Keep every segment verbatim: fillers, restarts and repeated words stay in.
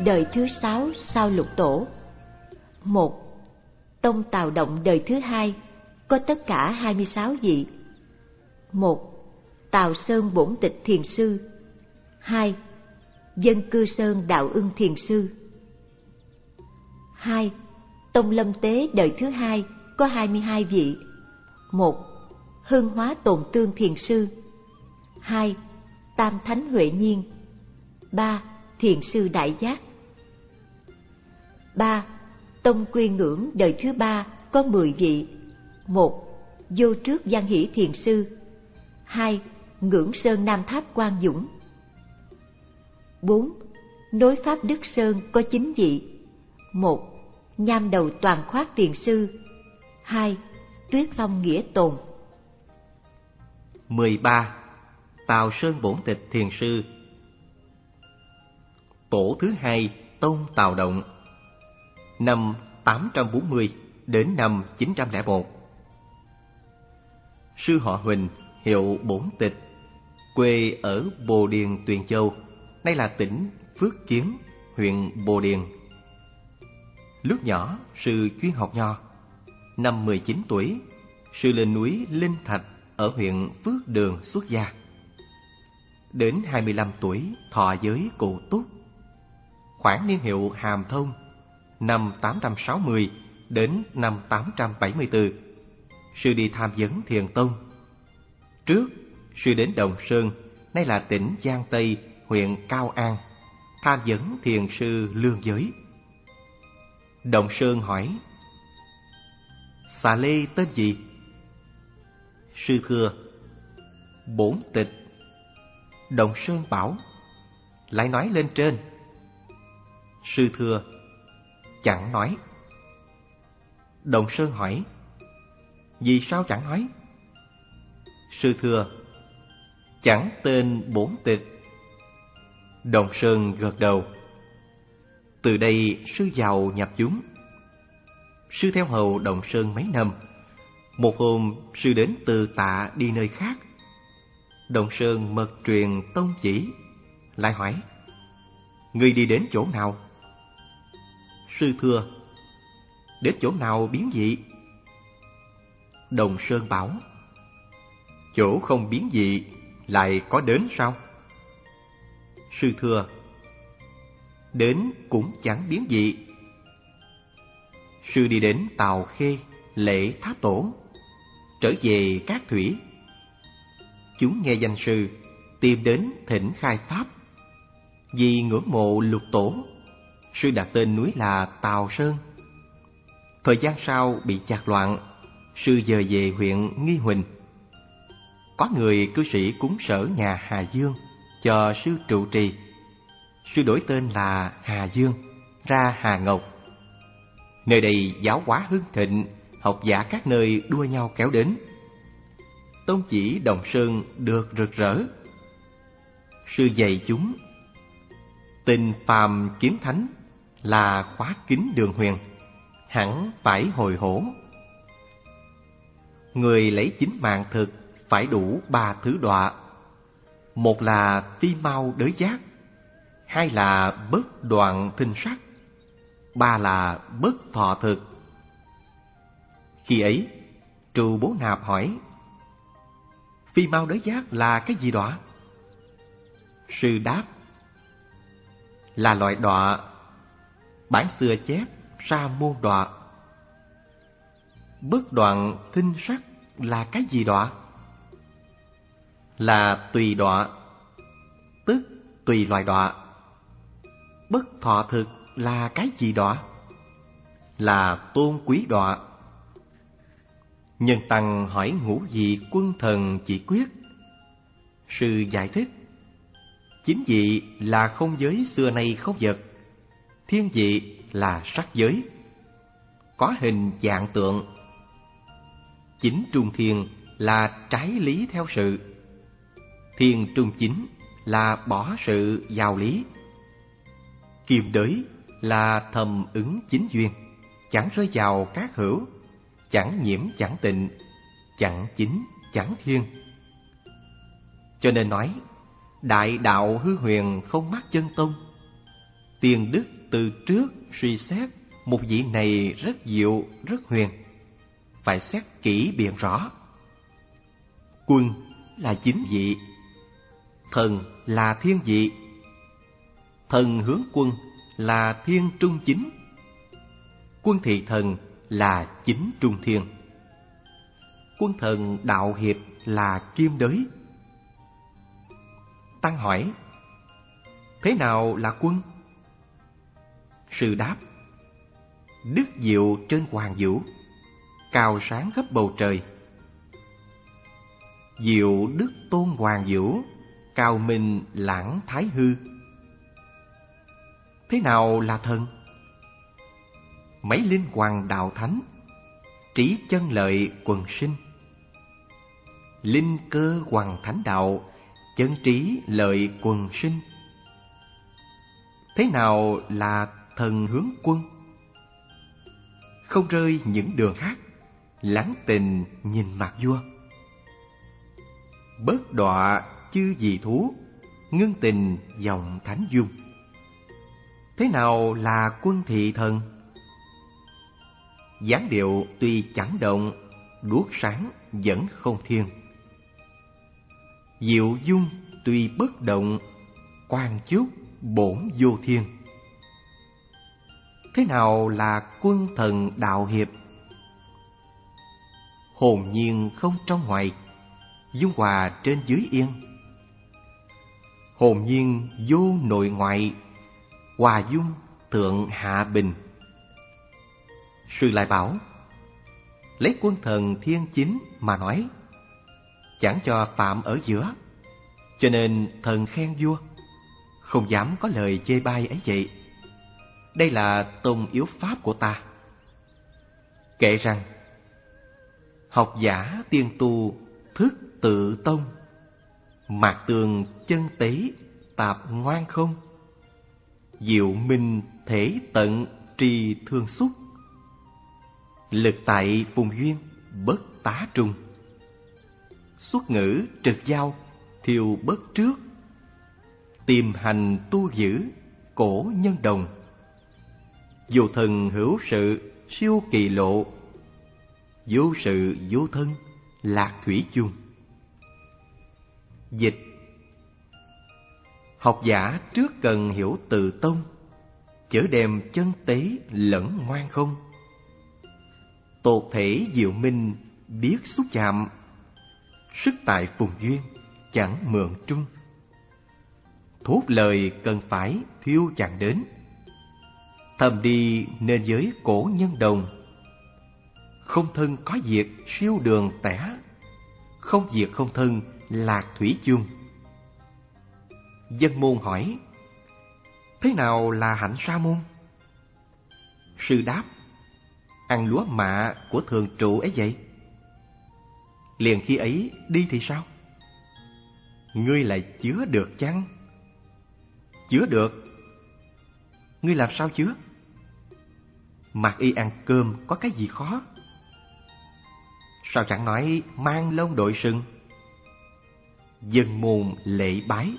đời thứ sáu sau Lục Tổ. Một. Tông Tào Động đời thứ hai có tất cả hai mươi sáu vị. Một. Tào Sơn Bổn Tịch Thiền Sư. Hai. Dân Cư Sơn Đạo Ưng Thiền Sư. Hai. Tông Lâm Tế đời thứ hai có hai mươi hai vị. Một. Hưng Hóa Tồn Tương Thiền Sư. Hai. Tam Thánh Huệ Nhiên. Ba. Thiền Sư Đại Giác. Ba. Tông Quy Ngưỡng đời thứ ba có mười vị. Một. Vô Trước Văn Hỷ Thiền Sư. Hai. Ngưỡng Sơn Nam Tháp Quan Dũng. Bốn. Nối Pháp Đức Sơn có chín vị. Một. Nham Đầu Toàn Khoát Thiền Sư. Hai. Tuyết Phong Nghĩa Tồn. Mười ba. Tào Sơn Bổn Tịch Thiền Sư. Tổ thứ hai Tông Tào Động, năm tám trăm bốn mươi đến năm chín trăm lẻ một. Sư họ Huỳnh, hiệu Bổn Tịch, quê ở Bồ Điền, Tuyền Châu, nay là tỉnh Phước Kiến, huyện Bồ Điền. Lúc nhỏ, sư chuyên học nho. Năm mười chín tuổi, sư lên núi Linh Thạch ở huyện Phước Đường xuất gia. Đến hai mươi lăm tuổi, thọ giới Cụ Túc. Khoảng niên hiệu Hàm Thông, năm tám trăm sáu mươi đến năm tám trăm bảy mươi tư, sư đi tham vấn Thiền Tông. Trước, sư đến Đồng Sơn, nay là tỉnh Giang Tây, huyện Cao An, tham vấn Thiền sư Lương Giới. Đồng Sơn hỏi: Xà Lê tên gì? Sư thưa: Bổn Tịch. Đồng Sơn bảo: Lại nói lên trên. Sư thưa: Chẳng nói. Đồng Sơn hỏi: Vì sao chẳng nói? Sư thưa: Chẳng tên Bổn Tịch. Đồng Sơn gật đầu. Từ đây sư vào nhập chúng. Sư theo hầu Đồng Sơn mấy năm. Một hôm sư đến Từ Tạ đi nơi khác. Đồng Sơn mật truyền tông chỉ, lại hỏi: Ngươi đi đến chỗ nào? Sư thưa: Đến chỗ nào biến dị? Đồng Sơn bảo: Chỗ không biến dị lại có đến sao? Sư thưa: Đến cũng chẳng biến dị. Sư đi đến Tào Khê lễ Tháp Tổ, trở về Cát Thủy. Chúng nghe danh sư, tìm đến thỉnh khai pháp. Vì ngưỡng mộ Lục Tổ, sư đặt tên núi là Tào Sơn. Thời gian sau bị chạc loạn, sư dời về huyện Nghi Huỳnh. Có người cư sĩ cúng sở nhà Hà Dương cho sư trụ trì. Sư đổi tên là Hà Dương, ra Hà Ngọc. Nơi đây giáo hóa hưng thịnh, học giả các nơi đua nhau kéo đến. Tông chỉ Đồng Sơn được rực rỡ. Sư dạy chúng: Tình phàm kiếm thánh là khóa kín đường huyền, hẳn phải hồi hổ. Người lấy chính mạng thực phải đủ ba thứ đọa. Một là phi mau đới giác, hai là bất đoạn thinh sắc, ba là bất thọ thực. Khi ấy, Trù Bố Nạp hỏi: Phi mau đới giác là cái gì đọa? Sư đáp: Là loại đọa bản xưa chép Sa môn đọa. Bất đoạn thinh sắc là cái gì đọa? Là tùy đọa, tức tùy loài đọa. Bất thọ thực là cái gì đọa? Là tôn quý đọa. Nhân Tăng hỏi ngũ vị quân thần chỉ quyết. Sư giải thích: Chính vị là không giới xưa nay không vật, thiên vị là sắc giới, có hình dạng tượng. Chính trung thiên là trái lý theo sự, thiên trung chính là bỏ sự vào lý. Kim đới là thầm ứng chính duyên, chẳng rơi vào các hữu, chẳng nhiễm chẳng tịnh, chẳng chính chẳng thiên. Cho nên nói đại đạo hư huyền không mắc chân tông. Tiền Đức từ trước suy xét một vị này rất diệu, rất huyền, phải xét kỹ biện rõ. Quân là chính vị, thần là thiên vị. Thần hướng quân là thiên trung chính, quân thị thần là chính trung thiên. Quân thần đạo hiệp là kim đới. Tăng hỏi: thế nào là quân? Sư đáp: đức diệu trên hoàng vũ, cao sáng khắp bầu trời. Diệu đức tôn hoàng vũ, cao minh lãng thái hư. Thế nào là thần? Mấy linh hoàng đạo thánh, trí chân lợi quần sinh. Linh cơ hoàng thánh đạo, chân trí lợi quần sinh. Thế nào là thần hướng quân? Không rơi những đường hát, lắng tình nhìn mặt vua. Bớt đọa chư dị thú, ngưng tình dòng thánh dung. Thế nào là quân thị thần? Dáng điệu tuy chẳng động, đuốc sáng vẫn không thiên. Diệu dung tuy bất động, quan chúc bổn vô thiên. Thế nào là quân thần đạo hiệp? Hồn nhiên không trong ngoài, dung hòa trên dưới yên. Hồn nhiên vô nội ngoại, hòa dung thượng hạ bình. Sư lại bảo: lấy quân thần thiên chính mà nói, chẳng cho phạm ở giữa, cho nên thần khen vua, không dám có lời chê bai ấy vậy. Đây là tôn yếu pháp của ta. Kể rằng: học giả tiên tu thức tự tông, mạc tường chân tế tạp ngoan không. Diệu minh thể tận trì thương xúc, lực tại phùng duyên bất tá trung. Xuất ngữ trực giao thiêu bất trước, tìm hành tu giữ cổ nhân đồng. Vô thần hữu sự siêu kỳ lộ, vô sự vô thân lạc thủy chung. Dịch: học giả trước cần hiểu từ tông, chớ đem chân tế lẫn ngoan không. Tột thể diệu minh biết xúc chạm, sức tại phùng duyên chẳng mượn trung. Thốt lời cần phải thiêu chẳng đến, thầm đi nên giới cổ nhân đồng. Không thân có diệt siêu đường tẻ, không diệt không thân lạc thủy chung. Dân môn hỏi: thế nào là hạnh sa môn? Sư đáp: ăn lúa mạ của thường trụ ấy vậy. Liền khi ấy đi thì sao? Ngươi lại chứa được chăng? Chứa được. Ngươi làm sao chứa? Mặc y ăn cơm có cái gì khó? Sao chẳng nói mang lông đội sừng? Dân môn lễ bái.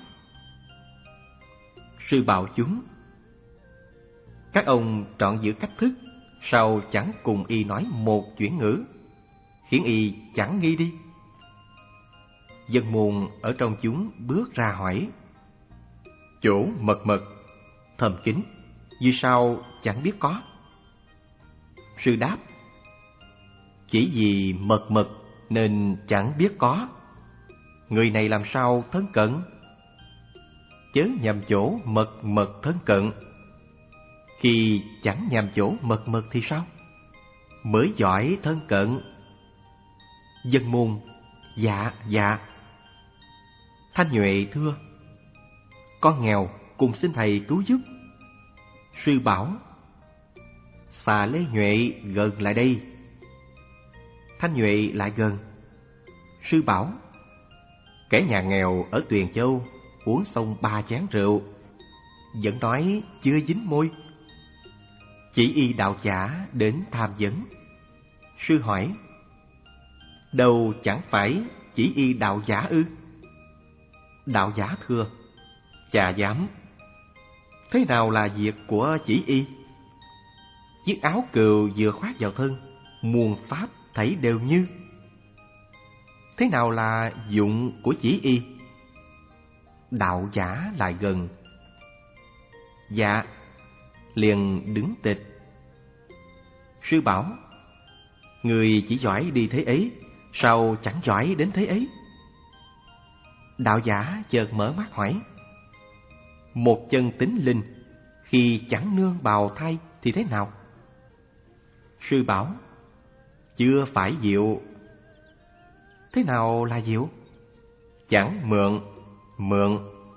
Sư bảo chúng: các ông trọn giữ cách thức, sao chẳng cùng y nói một chuyển ngữ, khiến y chẳng nghi đi. Dân môn ở trong chúng bước ra hỏi: chỗ mật mật, thầm kín, vì sao chẳng biết có? Sư đáp: chỉ vì mật mật nên chẳng biết có. Người này làm sao thân cận? Chớ nhầm chỗ mật mật thân cận. Khi chẳng nhầm chỗ mật mật thì sao? Mới giỏi thân cận. Dân môn: dạ dạ. Thanh Nhuệ thưa: con nghèo, cùng xin thầy cứu giúp. Sư bảo: xà Lê Nhuệ gần lại đây. Thanh Nhuệ lại gần. Sư bảo: kẻ nhà nghèo ở Tuyền Châu uống xong ba chén rượu, vẫn nói chưa dính môi. Chỉ y đạo giả đến tham vấn. Sư hỏi: đâu chẳng phải chỉ y đạo giả ư? Đạo giả thưa: chà dám. Thế nào là việc của chỉ y? Chiếc áo cừu vừa khoác vào thân, muôn pháp thảy đều như. Thế nào là dụng của chỉ y? Đạo giả lại gần. Dạ, liền đứng tịch. Sư bảo: người chỉ giỏi đi thế ấy, sao chẳng giỏi đến thế ấy? Đạo giả chợt mở mắt hỏi: một chân tính linh, khi chẳng nương bào thai thì thế nào? Sư bảo: chưa phải diệu. Thế nào là diệu? Chẳng mượn, mượn.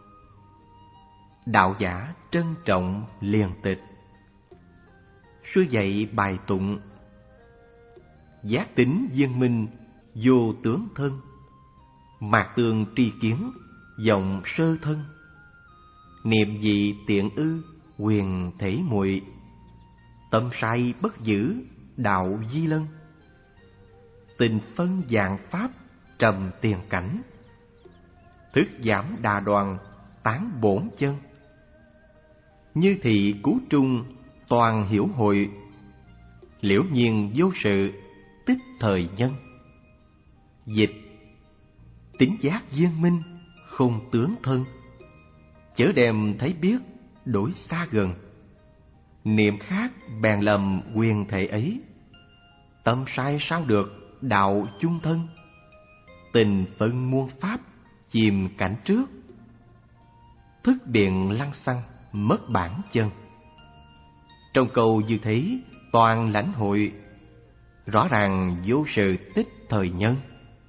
Đạo giả trân trọng liền tịch. Sư dạy bài tụng: giác tính viên minh, vô tướng thân. Mạc tường tri kiến, vọng sơ thân. Niệm gì tiện ư, quyền thể muội. Tâm sai bất giữ, đạo di lân. Tình phân dạng pháp, trầm tiền cảnh. Thức giảm đà đoàn, tán bổn chân. Như thị cứu trung, toàn hiểu hội. Liễu nhiên vô sự, tích thời nhân. Dịch: tính giác viên minh, không tướng thân. Chớ đem thấy biết, đổi xa gần. Niệm khác bèn lầm quyền thể ấy. Tâm sai sao được, đạo chung thân. Tình phân muôn pháp, chìm cảnh trước. Thức biện lăng xăng, mất bản chân. Trong câu như thế, toàn lãnh hội. Rõ ràng vô sự tích thời nhân.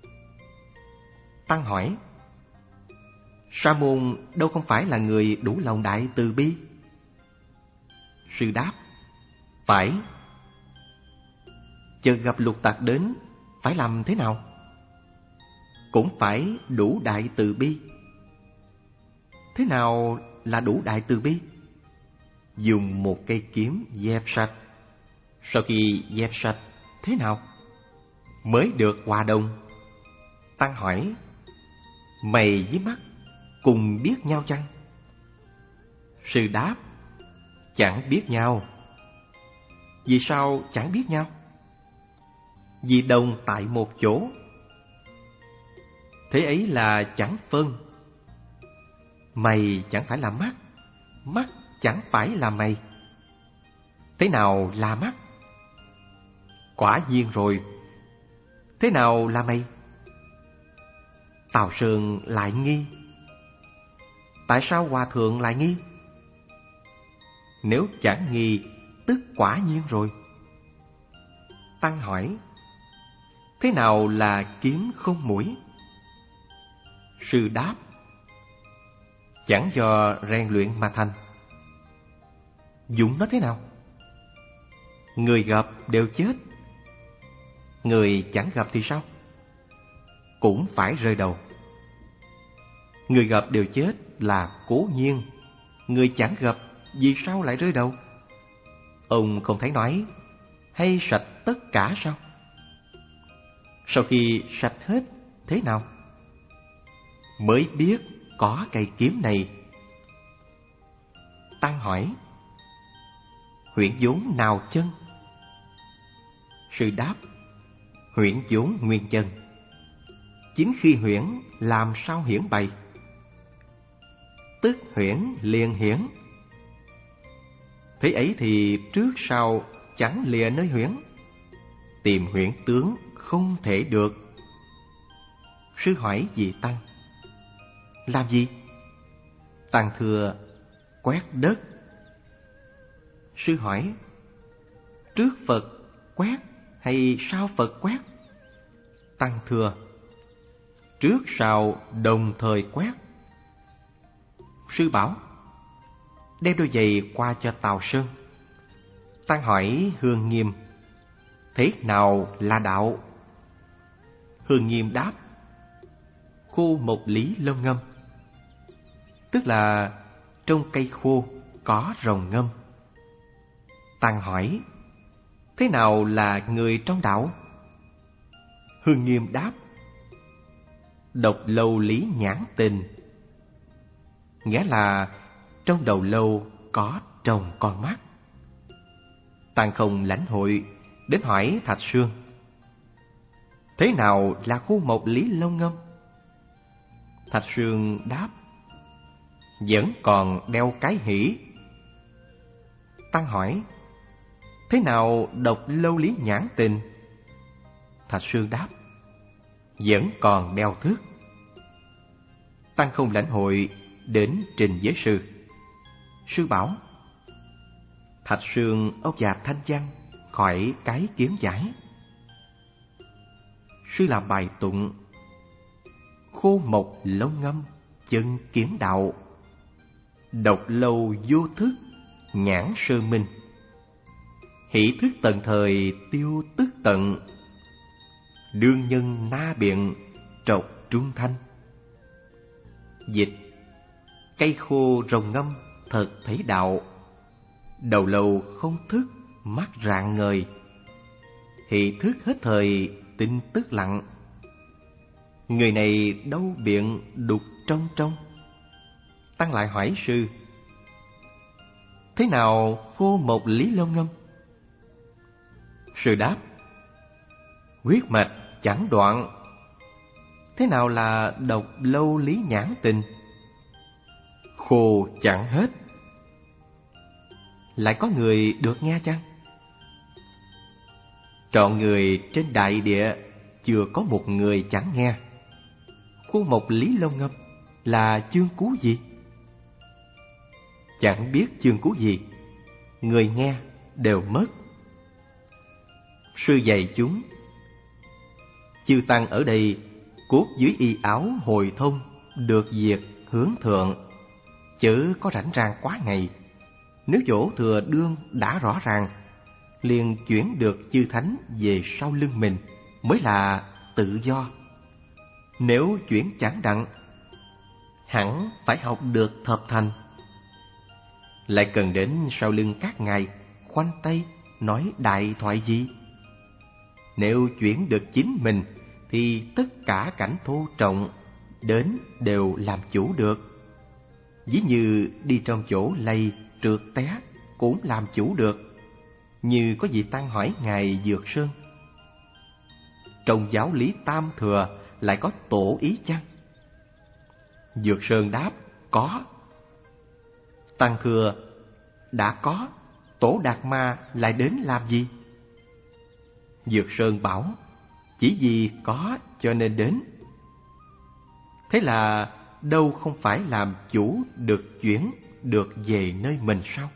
Tăng hỏi: Sa môn đâu không phải là người đủ lòng đại từ bi? Sư đáp: phải. Chợt gặp lục tặc đến, phải làm thế nào? Cũng phải đủ đại từ bi. Thế nào là đủ đại từ bi? Dùng một cây kiếm dẹp sạch. Sau khi dẹp sạch, thế nào? Mới được hòa đồng. Tăng hỏi: mày với mắt cùng biết nhau chăng? Sư đáp: chẳng biết nhau. Vì sao chẳng biết nhau? Vì đồng tại một chỗ. Thế ấy là chẳng phân. Mày chẳng phải là mắt, mắt chẳng phải là mày. Thế nào là mắt? Quả nhiên rồi. Thế nào là mày? Tào Sơn lại nghi. Tại sao Hòa Thượng lại nghi? Nếu chẳng nghi, tức quả nhiên rồi. Tăng hỏi: thế nào là kiếm không mũi? Sư đáp: chẳng do rèn luyện mà thành. Dụng nó thế nào? Người gặp đều chết. Người chẳng gặp thì sao? Cũng phải rơi đầu. Người gặp đều chết là cố nhiên. Người chẳng gặp vì sao lại rơi đầu? Ông không thấy nói hay sạch tất cả sao? Sau khi sạch hết thế nào? Mới biết có cây kiếm này. Tăng hỏi: huyễn vốn nào chân? Sư đáp: huyễn vốn nguyên chân. Chính khi huyễn làm sao hiển bày? Tức huyễn liền hiển. Thế ấy thì trước sau chẳng lìa nơi huyễn. Tìm huyễn tướng không thể được. Sư hỏi vị Tăng: làm gì? Tăng thưa: quét đất. Sư hỏi: trước Phật quét hay sau Phật quét? Tăng thưa: trước sau đồng thời quét. Sư bảo: đem đôi giày qua cho Tào Sơn. Tăng hỏi Hương Nghiêm: thế nào là đạo? Hương Nghiêm đáp: khô một lý lông ngâm. Tức là trong cây khô có rồng ngâm. Tăng hỏi: thế nào là người trong đạo? Hương Nghiêm đáp: độc lâu lý nhãn tình. Nghĩa là trong đầu lâu có trồng con mắt. Tăng Không lãnh hội đến hỏi Thạch Sương: thế nào là khu mộc Lý Long Ngâm? Thạch Sương đáp: vẫn còn đeo cái hỷ. Tăng hỏi: thế nào độc lâu Lý Nhãn Tình? Thạch Sương đáp: vẫn còn đeo thước. Tăng Không lãnh hội đến trình với sư. Sư bảo: Thạch Sương ông già thanh văn khỏi cái kiến giải. Sư làm bài tụng: khô mộc Long Ngâm chân kiến đạo, độc lâu vô thức nhãn sơ minh, hỷ thức tận thời tiêu tức tận, đương nhân na biện trọc trung thanh. Dịch: cây khô rồng ngâm thật thấy đạo, đầu lâu không thức mắt rạng ngời, hỷ thức hết thời tin tức lặng, người này đâu biện đục trong trong. Tăng lại hỏi sư: thế nào khô mộc Lý Long Ngâm? Sư đáp: huyết mạch chẳng đoạn. Thế nào là độc lâu Lý Nhãn Tình? Khô chẳng hết. Lại có người được nghe chăng? Trọn người trên đại địa chưa có một người chẳng nghe. Khô mộc Lý Long Ngâm là chương cú gì? Chẳng biết chương cú gì, người nghe đều mất. Sư dạy chúng: chư tăng ở đây cốt dưới y áo hồi thông, được việc hướng thượng, chớ có rảnh rang quá ngày. Nếu chỗ thừa đương đã rõ ràng, liền chuyển được chư thánh về sau lưng mình mới là tự do. Nếu chuyển chẳng đặng, hẳn phải học được thập thành. Lại cần đến sau lưng các ngài khoanh tay nói đại thoại gì? Nếu chuyển được chính mình thì tất cả cảnh thô trọng đến đều làm chủ được. Ví như đi trong chỗ lầy trượt té cũng làm chủ được. Như có vị tăng hỏi ngài Dược Sơn: trong giáo lý Tam Thừa lại có tổ ý chăng? Dược Sơn đáp: có. Tăng thưa: đã có, tổ Đạt Ma lại đến làm gì? Dược Sơn bảo: chỉ vì có cho nên đến. Thế là đâu không phải làm chủ được chuyển được về nơi mình sao?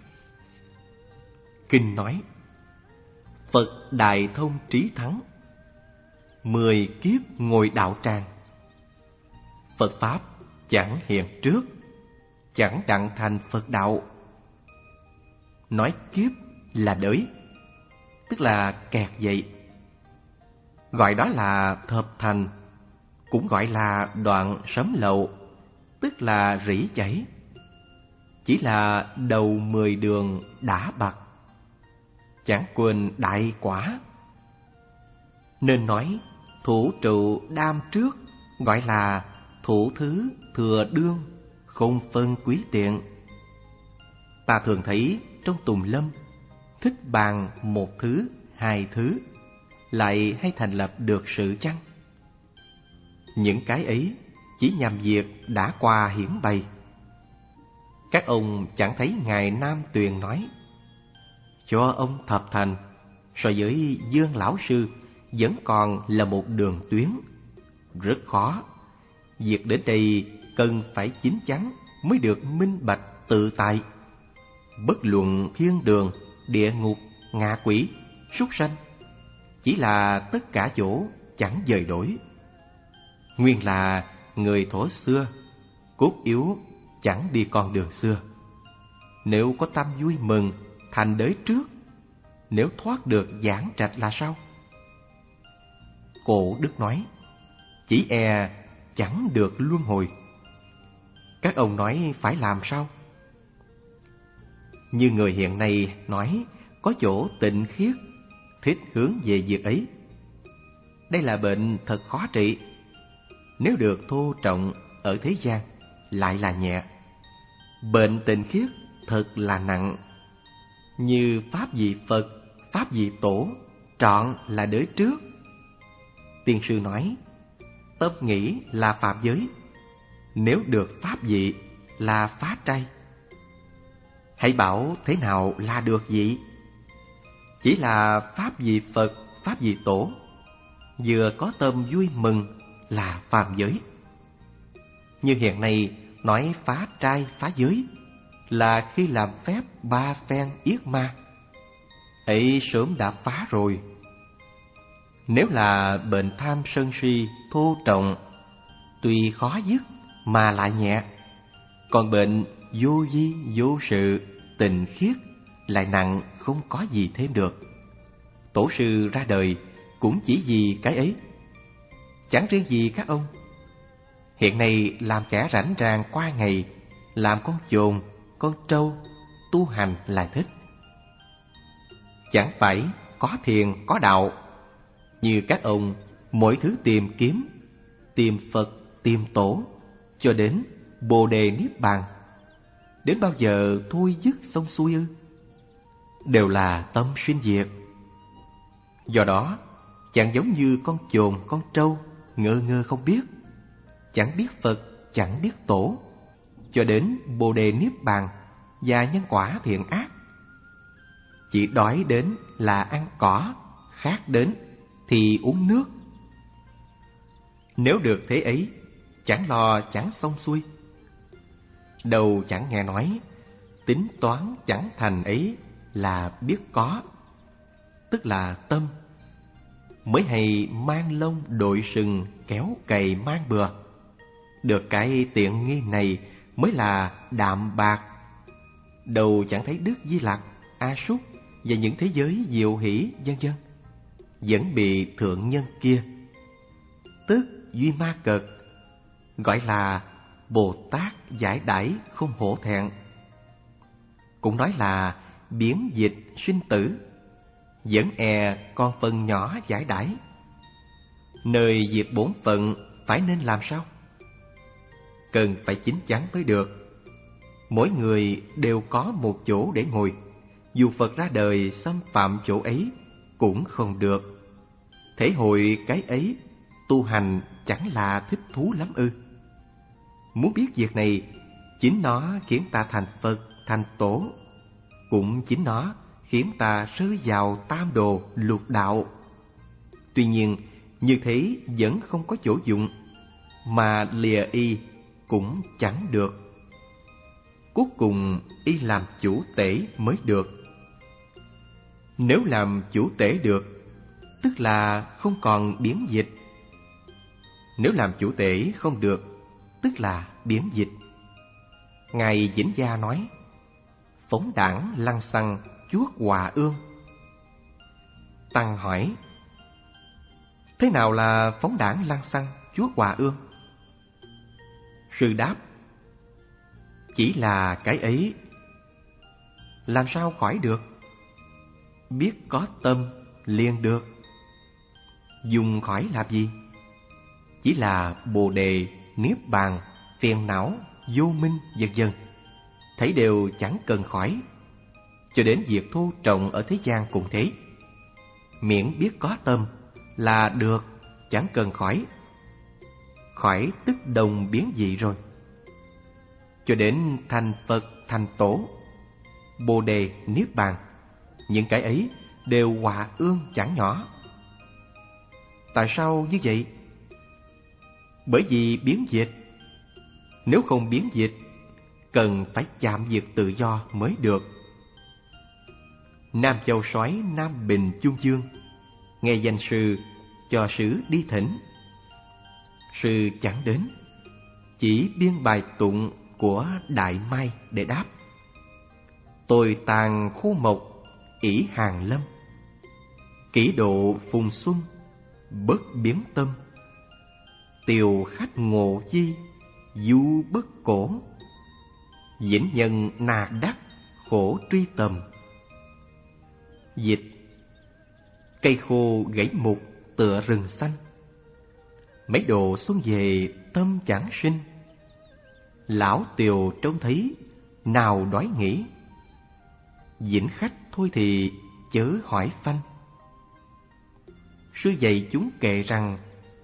Kinh nói: Phật đại thông trí thắng, mười kiếp ngồi đạo tràng. Phật Pháp chẳng hiện trước, chẳng đặng thành Phật đạo. Nói kiếp là đới, tức là kẹt dậy. Gọi đó là thập thành, cũng gọi là đoạn sấm lậu, tức là rỉ chảy. Chỉ là đầu mười đường đã bạc, chẳng quên đại quả. Nên nói thủ trụ đam trước, gọi là thủ thứ thừa đương, không phân quý tiện. Ta thường thấy trong tùng lâm, thích bàn một thứ, hai thứ, lại hay thành lập được sự chăng? Những cái ấy chỉ nhằm việc đã qua hiển bày. Các ông chẳng thấy ngài Nam Tuyền nói: cho ông thập thành, so với Dương lão sư vẫn còn là một đường tuyến, rất khó. Việc đến đây cần phải chín chắn mới được minh bạch tự tại. Bất luận thiên đường, địa ngục, ngạ quỷ, súc sanh, chỉ là tất cả chỗ chẳng dời đổi. Nguyên là người thổ xưa, cốt yếu chẳng đi con đường xưa. Nếu có tâm vui mừng, thành đới trước, nếu thoát được giảng trạch là sao? Cổ Đức nói: chỉ e chẳng được luân hồi. Các ông nói phải làm sao? Như người hiện nay nói có chỗ tịnh khiết, thích hướng về việc ấy. Đây là bệnh thật khó trị. Nếu được thô trọng ở thế gian lại là nhẹ. Bệnh tịnh khiết thật là nặng. Như pháp vị Phật, pháp vị Tổ, trọn là đới trước. Tiên sư nói, tâm nghĩ là phạm giới, nếu được pháp vị là phá trai. Hãy bảo thế nào là được vị? Chỉ là pháp vị Phật, pháp vị Tổ, vừa có tâm vui mừng là phạm giới. Như hiện nay nói phá trai phá giới là khi làm phép ba phen yết ma, ấy sớm đã phá rồi. Nếu là bệnh tham sân si thô trọng, tuy khó dứt mà lại nhẹ, còn bệnh vô vi vô sự tình khiết lại nặng, không có gì thêm được. Tổ sư ra đời cũng chỉ vì cái ấy. Chẳng riêng gì các ông, hiện nay làm kẻ rảnh ràng qua ngày, làm con chồn, con trâu, tu hành lại thích. Chẳng phải có thiền có đạo, như các ông mỗi thứ tìm kiếm, tìm Phật, tìm Tổ, cho đến Bồ Đề Niết Bàn, đến bao giờ thôi dứt xong xuôi ư? Đều là tâm sinh diệt. Do đó chẳng giống như con chồn con trâu ngơ ngơ không biết, chẳng biết Phật, chẳng biết Tổ, cho đến Bồ Đề Niết Bàn và nhân quả thiện ác. Chỉ đói đến là ăn cỏ, khát đến thì uống nước. Nếu được thế ấy, chẳng lo chẳng xong xuôi. Đầu chẳng nghe nói, tính toán chẳng thành ấy là biết có, tức là tâm. Mới hay mang lông đội sừng kéo cày mang bừa. Được cái tiện nghi này mới là đạm bạc. Đầu chẳng thấy Đức Di Lặc, A Súc và những thế giới diệu hỷ vân vân, vẫn bị thượng nhân kia, tức Duy Ma Cật, gọi là Bồ Tát giải đãi không hổ thẹn. Cũng nói là biến dịch sinh tử, vẫn e con phần nhỏ giải đãi. Nơi diệt bổn phận phải nên làm sao? Cần phải chín chắn mới được. Mỗi người đều có một chỗ để ngồi, dù Phật ra đời xâm phạm chỗ ấy cũng không được. Thể hội cái ấy, tu hành chẳng là thích thú lắm ư? Muốn biết việc này, chính nó khiến ta thành Phật, thành Tổ. Cũng chính nó khiến ta rơi vào tam đồ lục đạo. Tuy nhiên, như thế vẫn không có chỗ dụng, mà lìa y cũng chẳng được. Cuối cùng y làm chủ tể mới được. Nếu làm chủ tể được, tức là không còn biến dịch. Nếu làm chủ tể không được, tức là biến dịch. Ngài Vĩnh Gia nói, phóng đảng lăng xăng chuốt hòa ương. Tăng hỏi, thế nào là phóng đảng lăng xăng chuốt hòa ương? Sư đáp, chỉ là cái ấy. Làm sao khỏi được? Biết có tâm liền được. Dùng khỏi làm gì? Chỉ là Bồ Đề, Niết Bàn, phiền não, vô minh vân vân, thấy đều chẳng cần khỏi. Cho đến việc thô trọng ở thế gian cũng thế. Miễn biết có tâm là được, chẳng cần khỏi. Khỏi tức đồng biến dị rồi. Cho đến thành Phật, thành Tổ, Bồ Đề, Niết Bàn, những cái ấy đều hòa ương chẳng nhỏ. Tại sao như vậy? Bởi vì biến dịch. Nếu không biến dịch, cần phải chạm diệt tự do mới được. Nam Châu Soái Nam Bình Chung Dương nghe danh sư cho sử đi thỉnh. Sư chẳng đến, chỉ biên bài tụng của Đại Mai để đáp. Tôi tàn khu mộc ỷ hàng lâm, kỷ độ phùng xuân bất biến tâm. Tiều khách ngộ chi du bất cổ, vĩnh nhân nà đắc khổ truy tầm. Dịch: cây khô gãy mục tựa rừng xanh, mấy độ xuân về tâm chẳng sinh. Lão Tiều trông thấy nào đói nghĩ, dĩnh khách thôi thì chớ hỏi phanh. Sư dạy chúng kệ rằng: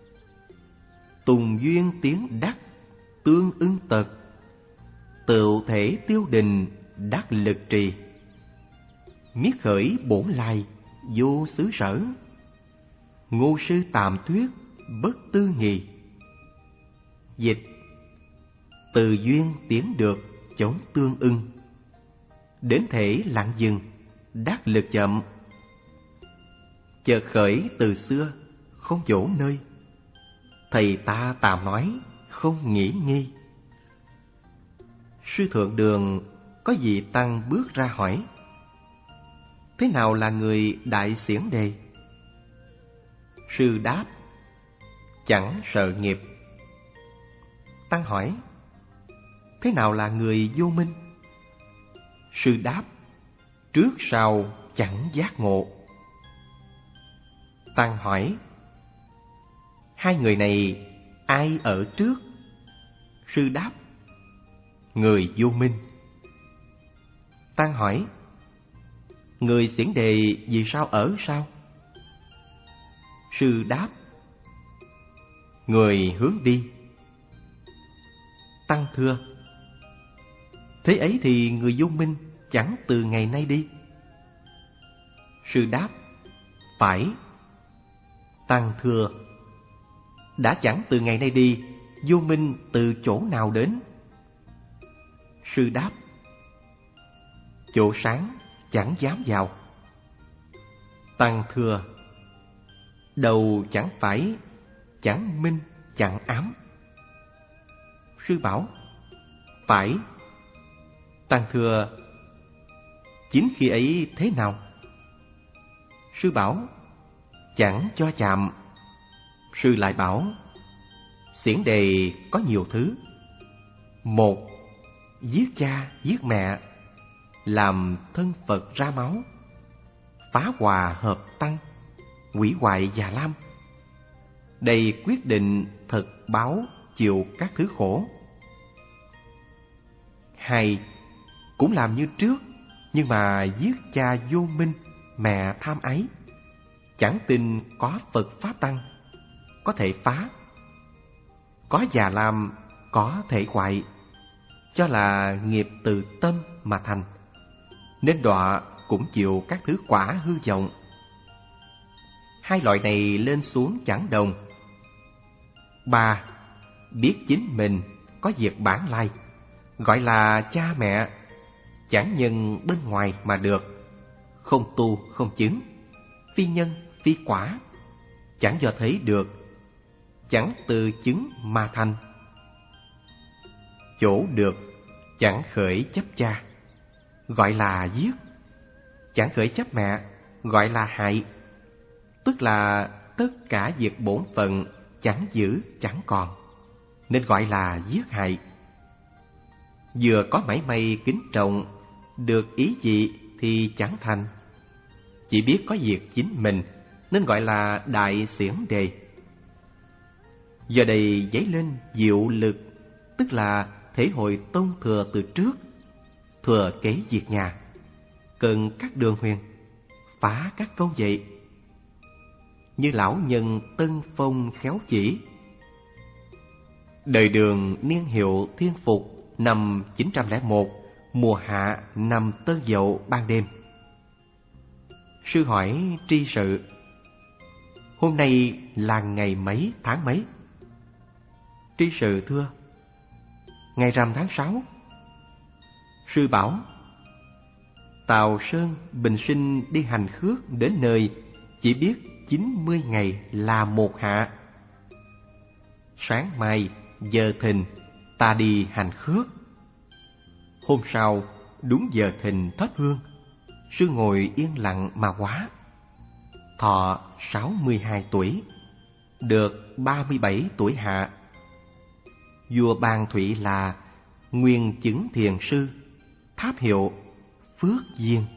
tùng duyên tiến đắc, tương ưng tật, tựu thể tiêu đình, đắc lực trì. Miết khởi bổn lai, vô xứ sở, ngô sư tàm thuyết, bất tư nghì. Dịch: từ duyên tiến được, chống tương ưng, đến thể lặng dừng, đắc lực chậm. Chợt khởi từ xưa, không chỗ nơi, thầy ta tạm nói, không nghĩ nghi. Sư thượng đường có vị tăng bước ra hỏi: thế nào là người đại xiển đề? Sư đáp: chẳng sợ nghiệp. Tăng hỏi: thế nào là người vô minh? Sư đáp: trước sau chẳng giác ngộ. Tăng hỏi: hai người này ai ở trước? Sư đáp: người vô minh. Tăng hỏi: người xiển đề vì sao ở sau? Sư đáp: người hướng đi. Tăng thưa: thế ấy thì người vô minh chẳng từ ngày nay đi. Sư đáp: phải. Tăng thưa: đã chẳng từ ngày nay đi, vô minh từ chỗ nào đến? Sư đáp: chỗ sáng chẳng dám vào. Tăng thưa: đầu chẳng phải, chẳng minh chẳng ám. Sư bảo: phải. Tăng thưa: chính khi ấy thế nào? Sư bảo: chẳng cho chạm. Sư lại bảo: xiển đề có nhiều thứ. Một, giết cha giết mẹ, làm thân Phật ra máu, phá hòa hợp tăng, hủy hoại già lam. Đây quyết định thật báo chịu các thứ khổ. Hai, cũng làm như trước, nhưng mà giết cha vô minh, mẹ tham ái, chẳng tin có Phật Pháp Tăng, có thể phá. Có già lam, có thể hoại, cho là nghiệp từ tâm mà thành, nên đọa cũng chịu các thứ quả hư vọng. Hai loại này lên xuống chẳng đồng. Ba, biết chính mình có việc bản lai, gọi là cha mẹ, chẳng nhân bên ngoài mà được, không tu không chứng, phi nhân phi quả, chẳng do thấy được, chẳng từ chứng mà thành. Chỗ được chẳng khởi chấp cha, gọi là giết, chẳng khởi chấp mẹ, gọi là hại. Tức là tất cả việc bổn phận chẳng giữ chẳng còn, nên gọi là giết hại. Vừa có mảy may kính trọng, được ý gì thì chẳng thành, chỉ biết có việc chính mình, nên gọi là đại xiển đề. Giờ đây dấy lên diệu lực, tức là thể hội tôn thừa từ trước, thừa kế việc nhà, cần các đường huyền, phá các câu dạy. Như lão nhân Tân Phong khéo chỉ: đời Đường niên hiệu Thiên Phục, năm chín trăm lẻ một, mùa hạ năm Tân Dậu ban đêm. Sư hỏi tri sự: hôm nay là ngày mấy tháng mấy? Tri sự thưa: ngày rằm tháng sáu. Sư bảo: Tào Sơn bình sinh đi hành khước đến nơi, chỉ biết chín mươi ngày là một hạ. Sáng mai giờ thìn ta đi hành khước. Hôm sau đúng giờ thìn thắp hương, sư ngồi yên lặng mà hóa. Thọ sáu mươi hai tuổi, được ba mươi bảy tuổi hạ. Vua ban thụy là Nguyên Chứng Thiền Sư, tháp hiệu Phước Duyên.